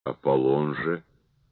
Аполлон же,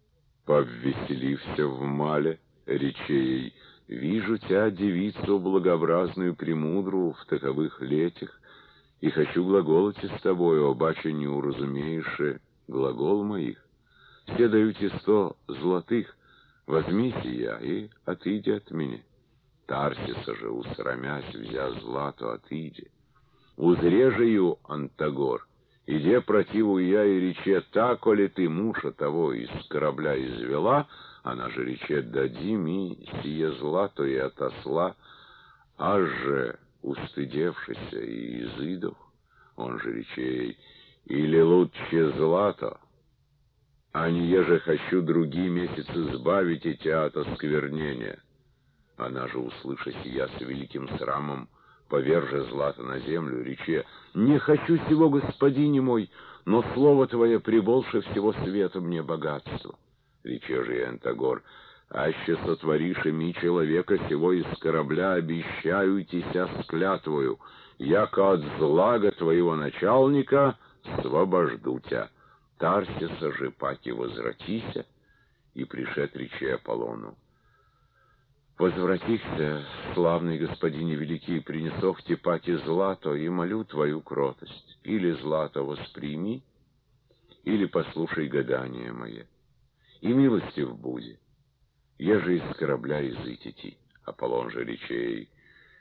повеселився в мале, рече ей: «Вижу тебя, девицу благообразную, премудрую в таковых летях, и хочу глаголать с тобою, обаче не уразумеешь глагол моих. Все даю тебе 100 золотых, возьми сия и отыди от меня». Тарсиса же, усрамясь, взя злато, отыди. Узрежею, Антагор, иде противу я и рече: так, коли ты мужа того из корабля извела, она же рече: дади ми сие злато и отосла, аж же, устыдевшися и изыдов, он же рече ей: или лучше злато, а не еже хочу другие месяцы сбавить и тебя от осквернения. Она же, услыша сия, с великим срамом, поверже злато на землю, рече: «Не хочу сего, господине мой, но слово твое прибольше всего света мне богатство». Рече же Антагор: «Аще сотворишь ми человека сего из корабля, обещаю тебя с клятвою, яко от злага твоего начальника освобожду тебя». Тарсиса же паки возвратися, и пришед рече Аполлону: «Возвратихся, славный господине великий, принесох те паки злато, и молю твою кротость. Или злато восприми, или послушай гадание мое, и милостив буди, еже из корабля изытити». Аполлон же речей: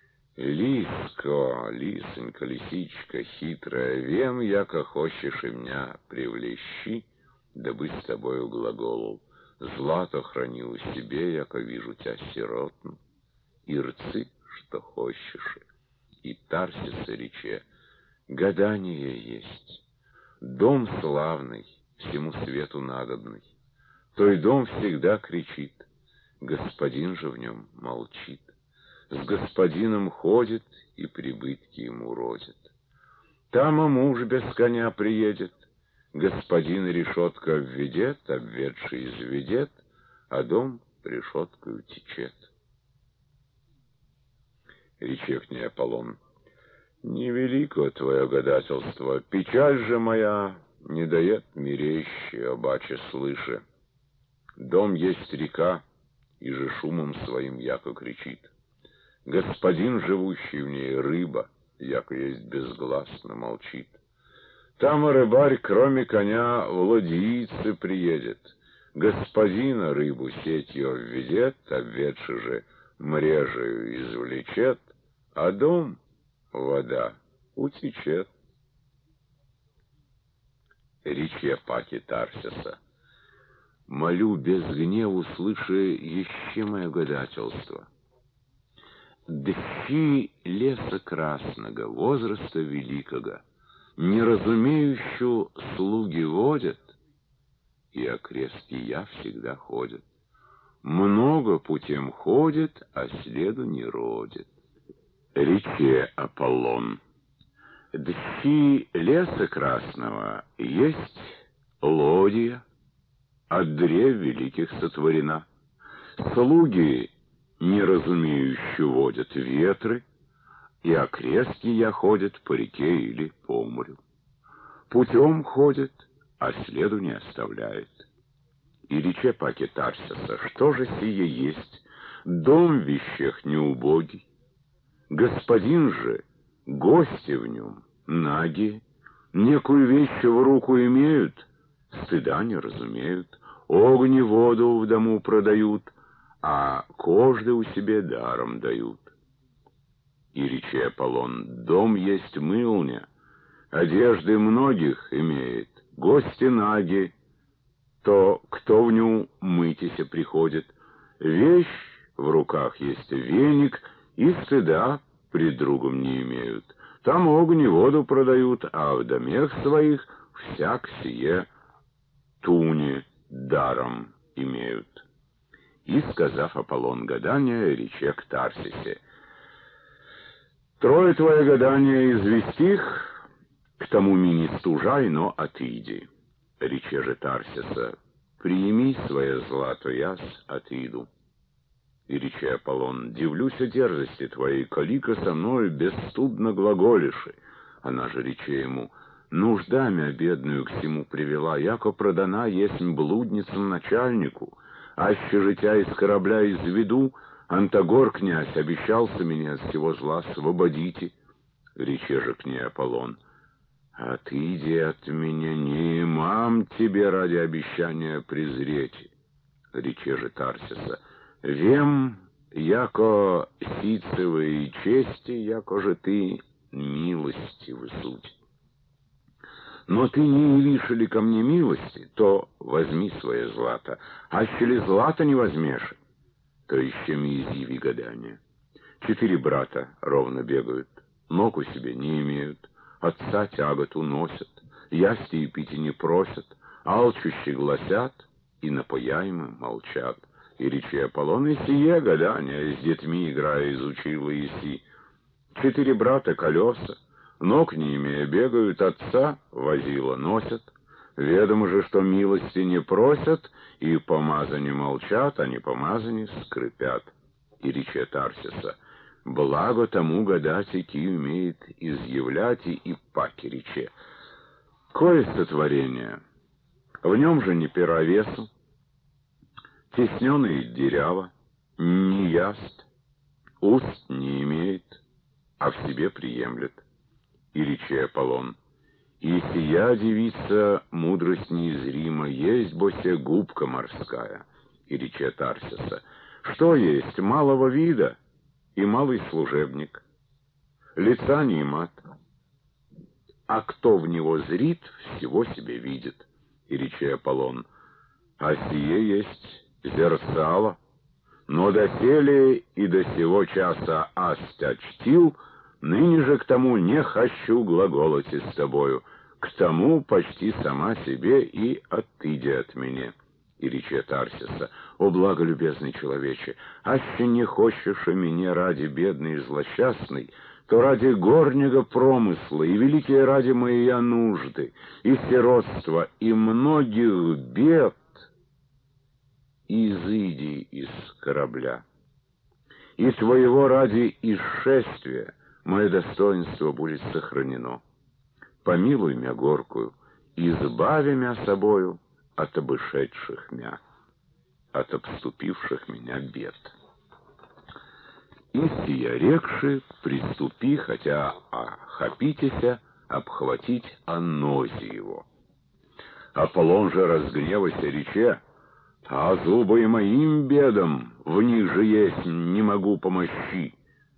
«Лиско, лисонька, лисичка хитрая, вем, яко хочешь и меня привлещи, да быть с тобою глаголол. Злато храни у себе, яко вижу тебя сиротну, и рцы, что хочешь». И Тарсиса рече: «Гадание есть, дом славный, всему свету надобный. Той дом всегда кричит, господин же в нем молчит. С господином ходит и прибытки ему родит. Там и муж без коня приедет, господин решетка введет, обведший изведет, а дом решеткою течет». Рече к ней Аполлон: «Невелико твое гадательство, печаль же моя не дает мирещи, обаче слыши. Дом есть река, и же шумом своим яко кричит. Господин, живущий в ней, рыба, яко есть безгласно молчит. Там и рыбарь, кроме коня, в ладьице приедет. Господина рыбу сетью введет, обведши же мрежею извлечет, а дом, вода, утечет». Рече паки Тарсиса: «Молю без гневу, слыши еще мое гадательство. Дщи леса красного, возраста великого, не разумеющую слуги водят, и окрест я всегда ходят. Много путем ходит, а следу не родит». Рече Аполлон: «Дщи леса красного есть лодия, от древ великих сотворена. Слуги, не разумеющие, водят ветры, и окрест я ходят по реке или по морю. Путем ходит, а следу не оставляет». И рече паки Тарсиса: «Что же сие есть? Дом в вещах неубогий. Господин же, гости в нем, наги, некую вещь в руку имеют, стыда не разумеют, огни воду в дому продают, а кожды у себе даром дают». И рече Аполлон: «Дом есть мылня, одежды многих имеет, гости наги, то кто в нем мытися приходит, вещь в руках есть веник, и стыда пред другом не имеют. Там огонь и воду продают, а в домах своих всяк сие туне даром имеют». И, сказав Аполлон гадание, рече к Тарсисе: «Трое твое гадание известих, к тому ми не стужай, но отыди». Рече же Тарсиса: «Приими свое злато, яс отыду». И рече Аполлон: «Дивлюсь о дерзости твоей, колика со мною бесстыдно глаголиши». Она же рече ему: Нужда мя бедную к всему привела, яко продана есть блудницам начальнику, аще житя из корабля изведу, Антагор князь обещался меня от всего зла освободите. Рече же к ней Аполлон: отыди от меня, не имам тебе ради обещания презреть. Рече же Тарсиса: вем, яко сицевой чести, яко же ты милостивый суть. Но ты не явишь ли ко мне милости, то возьми свое злато, а ли злато не возьмешь, то еще ми изъяви гадание. 4 брата ровно бегают, ног у себе не имеют, отца тяготу носят, ясти и пить не просят, алчущие гласят, и напояемы молчат. И речи Аполлон и сие гадание с детьми играя изучила Иси. 4 брата колеса, ног не имея бегают, отца возила носят. Ведомо же, что милости не просят, и помазани молчат, а не помазани скрипят. И рече Тарсиса: благо тому гадать, ки умеет изъявлять, и паки рече. Кое сотворение, в нем же не пера весу, тесненный дыряво, не яст, уст не имеет, а в себе приемлет. И рече Аполлон: и сия девица мудрость неизрима, есть босе губка морская. И рече Тарсиса: что есть малого вида и малый служебник, лица не имат, а кто в него зрит, всего себе видит. И рече Аполлон: а сие есть зерцало, но доселе и до сего часа астя чтил, ныне же к тому не хочу глаголать с тобою, к тому почти сама себе и отыди от меня. И рече Тарсиса: о благолюбезный человече, аще не хочешь о меня ради бедный и злосчастный, то ради горнего промысла и великие ради моей нужды, и сиротства, и многих бед, изыди из корабля. И твоего ради исшествия мое достоинство будет сохранено. Помилуй мя горкую, избави мя собою от обышедших мя, от обступивших меня бед. И сия рекши, приступи, хотя охопитеся, обхватить онози его. Аполлон же, разгневайся, рече: а зубы и моим бедам в них же есть не могу помощи.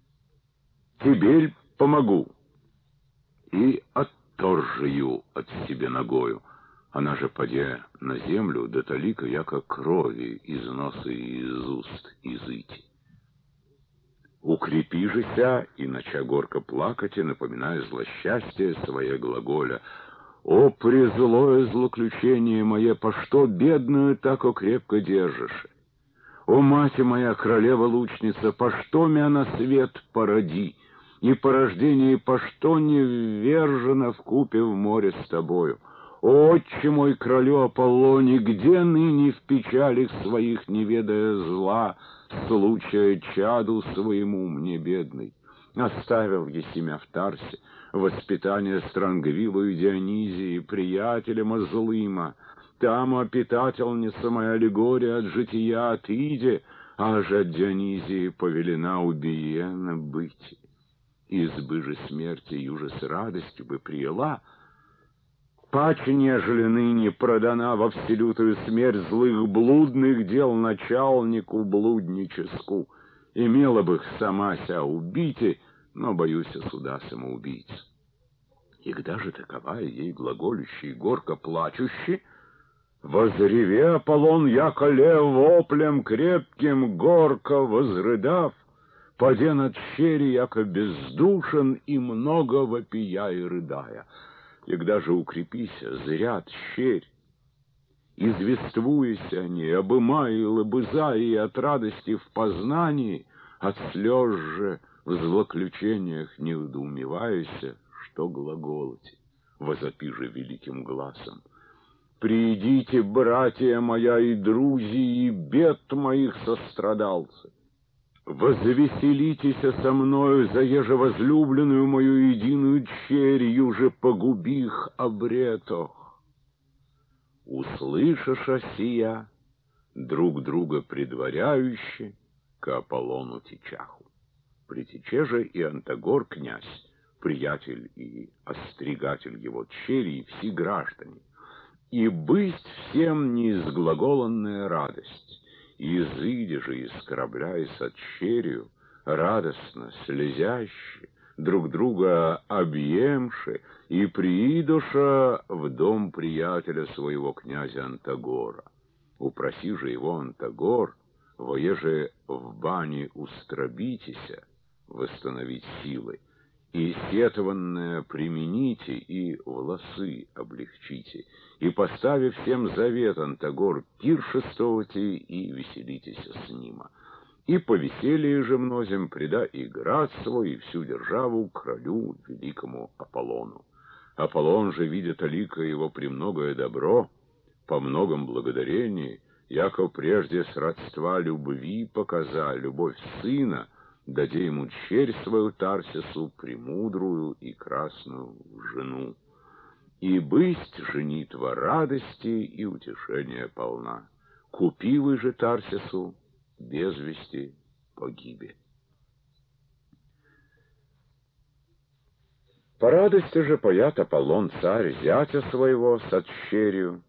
Теперь помогу. И отторжию от себе ногою. Она же поде на землю, да толика, яко крови из носа и из уст изыти. Укрепи же ся, и нача горько плакать, и напоминая злосчастье свое глаголя: о, презлое злоключение мое, по что бедную тако крепко держишь? О, мать моя, королева-лучница, по что мя на свет породи, и порождение по что не ввержено вкупе в море с тобою? О, отче мой, королю Аполлоне, где ныне в печалях своих, не ведая зла, случая чаду своему мне бедный? Оставил еси мя в Тарсе, воспитание Странгвилу и Дионизии, приятелем злыма. Там опитательница моя аллегория от жития отыде, а же от Дионизии повелена убиена быть. Избы же смерти юже с радостью бы приела, паче нежели ныне продана во вселютую смерть злых блудных дел начальнику блудническу. Имела бы их сама ся убить, но боюсь суда самоубийц. И когда же таковая ей глаголющий, горько плачущий, возреве Аполлон, яко лев воплем крепким, горько возрыдав, паде над щери, яко бездушен, и много вопия и рыдая. И когда же укрепися, зрят щерь, извествуяся они, обымая и лобызая от радости в познании, от слез же в злоключениях не удоумевайся, что глаголоте, возопи же великим гласом: придите, братья моя и друзья, и бед моих сострадалцы. Возвеселитесь со мною, заеже возлюбленную мою единую черью же погубих обретох. Услышаша сия, друг друга предваряюще, к Аполлону течаху. Притече же и Антагор князь, приятель и остригатель его черей, все граждане, и бысть всем неизглаголанная радость, и изыди же из корабля и с отчерию, радостно, слезяще, друг друга объемши, и приидоша в дом приятеля своего князя Антагора. Упроси же его Антагор, воеже в бане устробитеся, восстановить силы, и сетованное примените, и волосы облегчите, и, поставив всем завет Антагор, пиршествовайте и веселитесь с нима. И по веселье же мнозем преда и град свой, и всю державу королю великому Аполлону. Аполлон же, видя толико его премногое добро, по многом благодарении, яко прежде с родства любви показа, любовь сына, даде ему черь свою Тарсису, премудрую и красную жену. И бысть женитва радости и утешения полна. Купивый же Тарсису без вести погибе. По радости же поят Аполлон царь зятя своего с отщерью,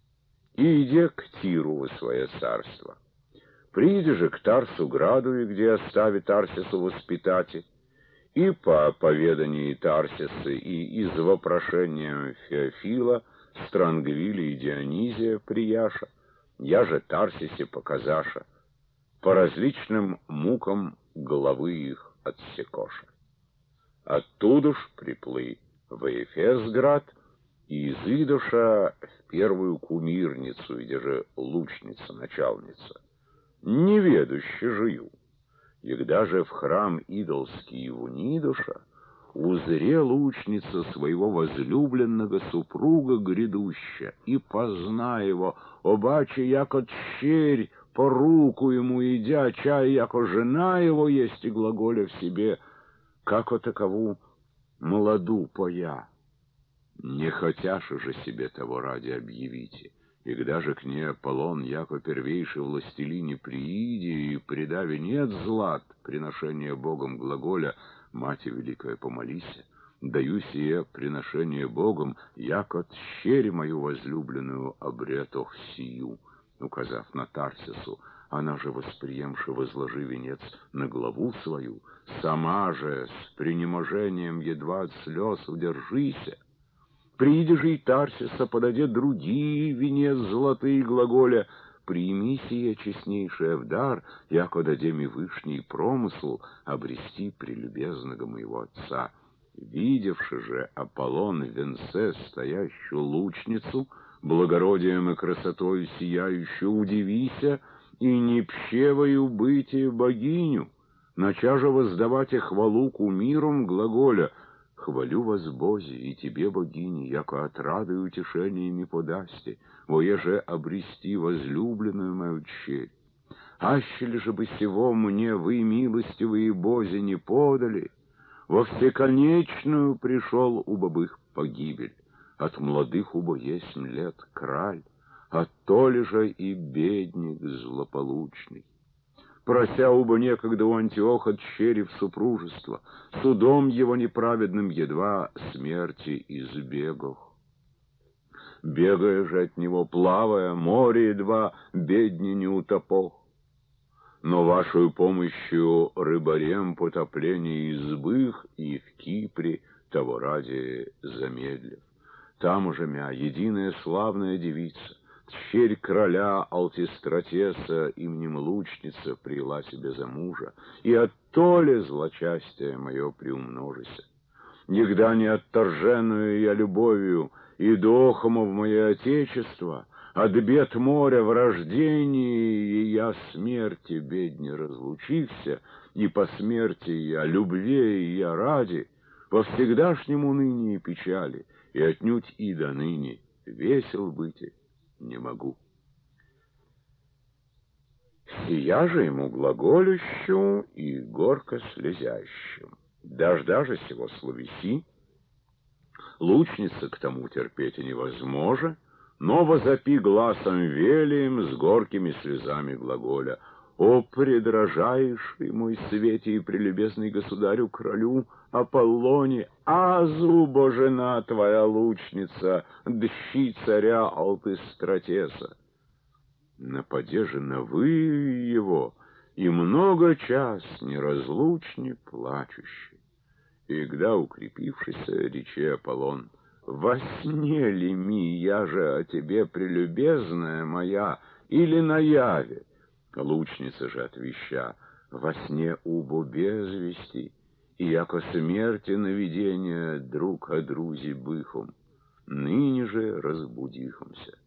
и иде к Тиру во свое царство. Приди же к Тарсу граду, и где оставит Тарсису воспитати, и по поведании Тарсисы, и из вопрошения Феофила, Странгвиля и Дионизия прияша, я же Тарсисе показаша, по различным мукам головы их отсекоша. Оттуда ж приплы в Эфесград, и изыдоша в первую кумирницу, где же лучница-начальница. Неведуще жию. Егда же в храм идолский внидоша, узре лучница своего возлюбленного супруга грядуща, и позна его, обаче, яко черь, по руку ему идя, чай, яко жена его есть, и глаголя в себе, како такову молоду поя. Не хотяши же себе того ради объявите, и когда же к ней Аполлон, яко первейший властелине прииде, и преда венец злат, приношение Богом глаголя, Мати Великая, помолися, даю сие приношение Богом, яко тщерь мою возлюбленную обретох сию, указав на Тарсису, она же, восприемши, возложи венец на главу свою, сама же с пренеможением едва от слез удержися. Приди же и Тарсиса, подаде другие венец золотые глаголя, прими сие честнейшее в дар, яко дадем и вышний промысл обрести прелюбезного моего отца. Видевши же Аполлон в венце стоящую лучницу, благородием и красотой сияющую, удивися, и не пщевою бытие богиню, нача же воздавать и хвалу кумирам глаголя, хвалю вас, Бози, и тебе, богини, яко отрады и утешениями подасти, воеже обрести возлюбленную мою черь. Аще ли же бы сего мне вы, милостивые Бози, не подали, во всеконечную пришел убобых погибель, от молодых убо есть лет краль, от то ли же и бедник злополучный. Прося убо некогда у Антиоха черри в супружество, судом его неправедным едва смерти избегох. Бегая же от него, плавая, море едва бедни не утопох. Но вашей помощью рыбарем потопление избых и в Кипре того ради замедлив. Там уже мя единая славная девица, тщерь короля Алтистратеса, именем лучница, приела себе за мужа, и от то ли злочастие мое приумножися. Нигда не отторженную я любовью и дохому в мое отечество, от бед моря в рождении, и я смерти бедне разлучився, и по смерти я любви и я ради, во всегдашнем унынии и печали, и отнюдь и до ныне весел быть не могу. Сия же ему глаголющу и горько слезящим. Дождя же сего словеси, лучница к тому терпеть невозможно, но возопи гласом велием с горькими слезами глаголя: «О, предрожайший мой свете и прелюбезный государю-королю Аполлоне, Азубо, жена твоя лучница, дщи царя Алтыстратеса! Нападе же на вы его, и много час неразлучне плачущий». И когда, укрепившийся, речи Аполлон: «Во сне ли ми, я же о тебе, прелюбезная моя, или на яве?» Лучница же отвеща: «Во сне убо без вести, и яко смерти навидения друг о друзе быхом, ныне же разбудихомся».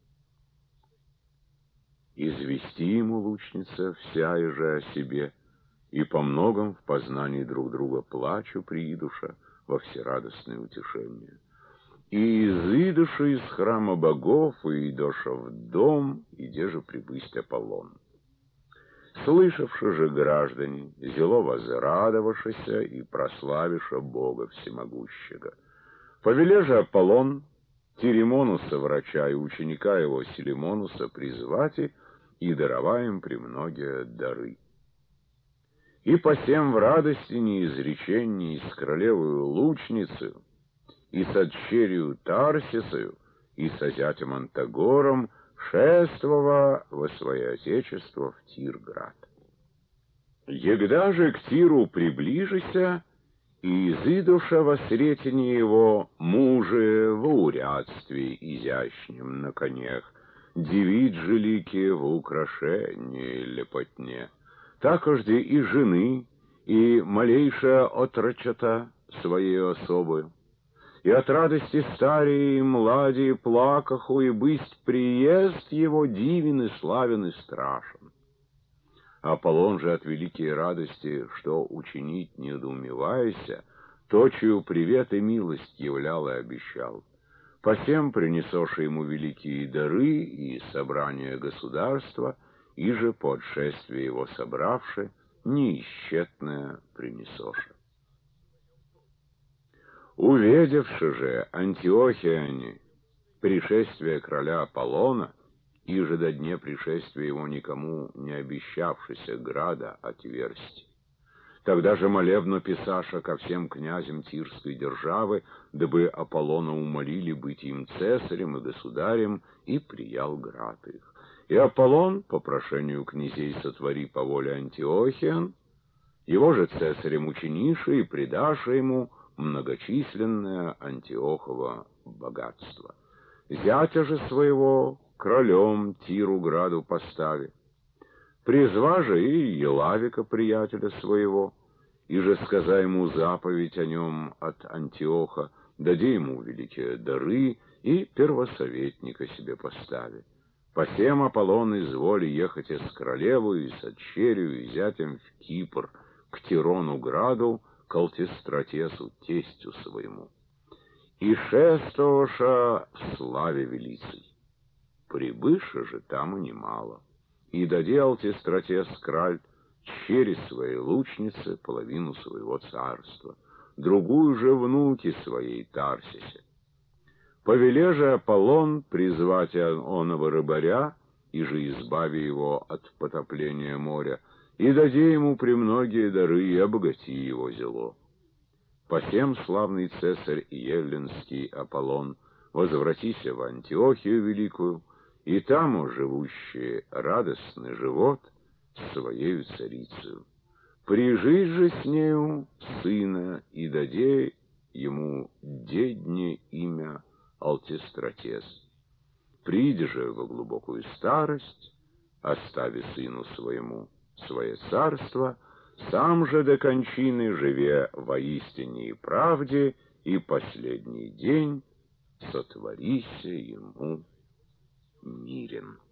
Извести ему лучница вся и же о себе, и по многом в познании друг друга плачу приидуша во всерадостное утешение. И изыдуша из храма богов, и идоша в дом, иде же прибысть Аполлон. Слышавши же граждане, зело возрадовавшися и прославиша Бога всемогущего. Повеле же Аполлон Теремонуса, врача, и ученика его Селимонуса призвати, и дароваем премногие дары. И посем в радости неизреченней с королевою лучницею, и с отчерью Тарсисою, и со зятем Антагором шествова во свое отечество в Тирград. Егда же к Тиру приближися, и изыдуша во сретении его мужи в урядстве изящнем на конях, девиц жилики в украшении лепотне, такожде и жены, и малейшая отрочата своей особою. И от радости старые и млади плакаху, и бысть приезд его дивен и славен и страшен. Аполлон же от великой радости, что учинить недоумевайся, точию привет и милость являл и обещал. Посем принесоши ему великие дары и собрание государства, и же по отшествии его собравши, неисчетное принесоши. Увидевши же антиохияне пришествие короля Аполлона, и же до дне пришествия его никому не обещавшися града отверсти, тогда же молебно писаша ко всем князям Тирской державы, дабы Аполлона умолили быть им цесарем и государем, и приял град их. И Аполлон, по прошению князей сотвори по воле Антиохиан, его же цесарем учиниши и предаши ему многочисленное Антиохово богатство. Зятя же своего королем Тиру граду постави. Призва же и Елавика, приятеля своего, и же сказа ему заповедь о нем от Антиоха, дади ему великие дары и первосоветника себе постави. Посем Аполлон изволи ехать с королевою, и с отчерью, и зятем в Кипр, к Тирону граду, к Алтистратесу, тестю своему. И шествоваша в славе велицей. Прибывши же там и немало. И даде Алтистратес краль чере своей лучницы половину своего царства, другую же внуки своей Тарсисе. Повеле же Аполлон призвать оного рыбаря, и же избави его от потопления моря, и даде ему премногие дары, и обогати его зело. Посем славный цесарь Еллинский Аполлон возвратися в Антиохию великую, и там живущий радостный живот с своею царицею. Прижить же с нею сына, и даде ему дедне имя Алтистратес. Приди же во глубокую старость, остави сыну своему свое царство, сам же до кончины живе воистине и правде, и последний день сотворися ему мирен.